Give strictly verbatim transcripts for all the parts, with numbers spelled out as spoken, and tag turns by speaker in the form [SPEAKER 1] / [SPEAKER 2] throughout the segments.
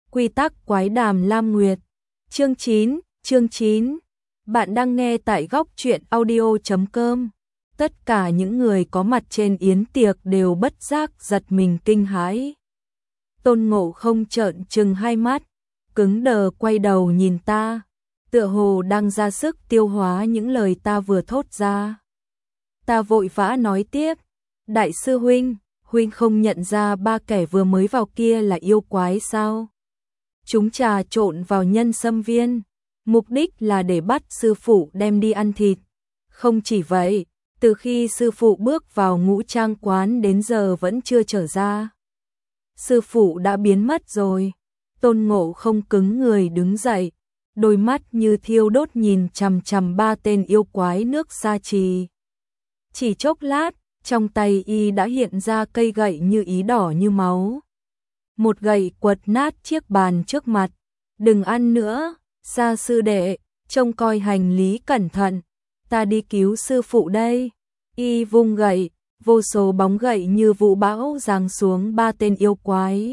[SPEAKER 1] Quy tắc quái đàm Lam Nguyệt. Chương chín, chương chín. Bạn đang nghe tại góc truyện audio chấm com. Tất cả những người có mặt trên yến tiệc đều bất giác giật mình kinh hãi. Tôn Ngộ Không trợn trừng hai mắt, cứng đờ quay đầu nhìn ta, tựa hồ đang ra sức tiêu hóa những lời ta vừa thốt ra. Ta vội vã nói tiếp, đại sư huynh, huynh không nhận ra ba kẻ vừa mới vào kia là yêu quái sao? Chúng trà trộn vào nhân sâm viên, mục đích là để bắt sư phụ đem đi ăn thịt. Không chỉ vậy, từ khi sư phụ bước vào ngũ trang quán đến giờ vẫn chưa trở ra. Sư phụ đã biến mất rồi. Tôn Ngộ Không cứng người đứng dậy, đôi mắt như thiêu đốt nhìn chằm chằm ba tên yêu quái nước Sa Trì. Chỉ chốc lát, trong tay y đã hiện ra cây gậy như ý đỏ như máu. Một gậy quật nát chiếc bàn trước mặt. Đừng ăn nữa, Sa sư đệ, trông coi hành lý cẩn thận, ta đi cứu sư phụ đây. Y vung gậy, vô số bóng gậy như vũ bão giáng xuống ba tên yêu quái.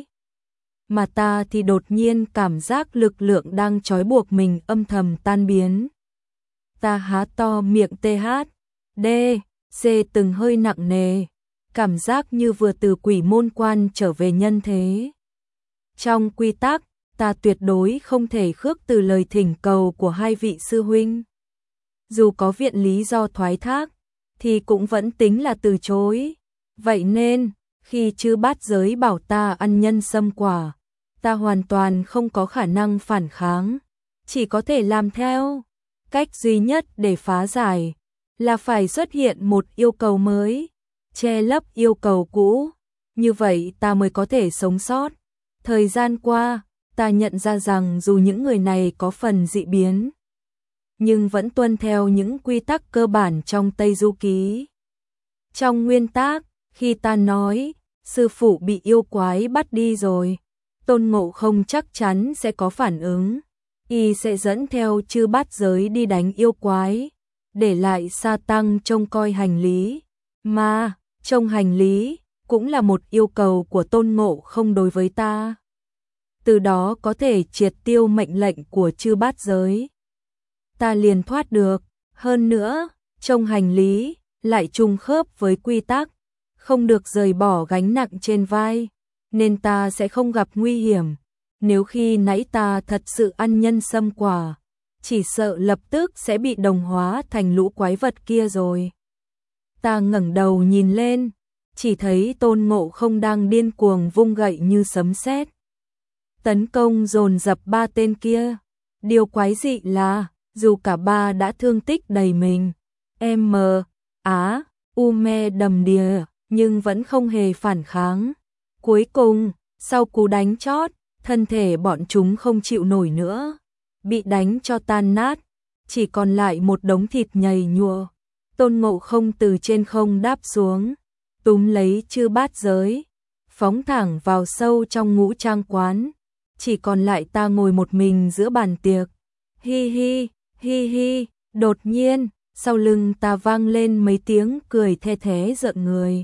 [SPEAKER 1] Mà ta thì đột nhiên cảm giác lực lượng đang trói buộc mình âm thầm tan biến. Ta há to miệng tê hát, đê, xê từng hơi nặng nề, cảm giác như vừa từ quỷ môn quan trở về nhân thế. Trong quy tắc, ta tuyệt đối không thể khước từ lời thỉnh cầu của hai vị sư huynh. Dù có viện lý do thoái thác, thì cũng vẫn tính là từ chối. Vậy nên, khi Chư Bát Giới bảo ta ăn nhân sâm quả, ta hoàn toàn không có khả năng phản kháng, chỉ có thể làm theo. Cách duy nhất để phá giải là phải xuất hiện một yêu cầu mới, che lấp yêu cầu cũ, như vậy ta mới có thể sống sót. Thời gian qua, ta nhận ra rằng dù những người này có phần dị biến, nhưng vẫn tuân theo những quy tắc cơ bản trong Tây Du Ký. Trong nguyên tắc, khi ta nói, sư phụ bị yêu quái bắt đi rồi, Tôn Ngộ Không chắc chắn sẽ có phản ứng. Y sẽ dẫn theo Chư Bát Giới đi đánh yêu quái, để lại Sa Tăng trông coi hành lý. Mà, trông hành lý, cũng là một yêu cầu của Tôn Ngộ Không đối với ta. Từ đó có thể triệt tiêu mệnh lệnh của Chư Bát Giới. Ta liền thoát được, hơn nữa, trông hành lý, lại trùng khớp với quy tắc, không được rời bỏ gánh nặng trên vai, nên ta sẽ không gặp nguy hiểm. Nếu khi nãy ta thật sự ăn nhân sâm quả, chỉ sợ lập tức sẽ bị đồng hóa thành lũ quái vật kia rồi. Ta ngẩng đầu nhìn lên, chỉ thấy Tôn Ngộ Không đang điên cuồng vung gậy như sấm sét, tấn công dồn dập ba tên kia. Điều quái dị là, dù cả ba đã thương tích đầy mình, M, Á, U me đầm đìa, nhưng vẫn không hề phản kháng. Cuối cùng, sau cú đánh chót, thân thể bọn chúng không chịu nổi nữa, bị đánh cho tan nát, chỉ còn lại một đống thịt nhầy nhụa. Tôn Ngộ Không từ trên không đáp xuống, túm lấy Chư Bát Giới, phóng thẳng vào sâu trong ngũ trang quán. Chỉ còn lại ta ngồi một mình giữa bàn tiệc. Hi hi, hi hi, đột nhiên, sau lưng ta vang lên mấy tiếng cười the thé rợn người.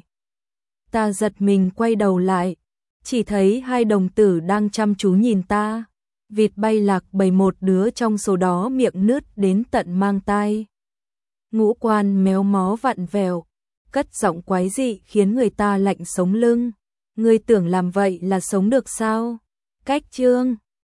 [SPEAKER 1] Ta giật mình quay đầu lại, chỉ thấy hai đồng tử đang chăm chú nhìn ta. Vịt bay lạc bầy, một đứa trong số đó miệng nứt đến tận mang tai. Ngũ quan méo mó vặn vẹo, cất giọng quái dị khiến người ta lạnh sống lưng. Ngươi tưởng làm vậy là sống được sao? Cách chương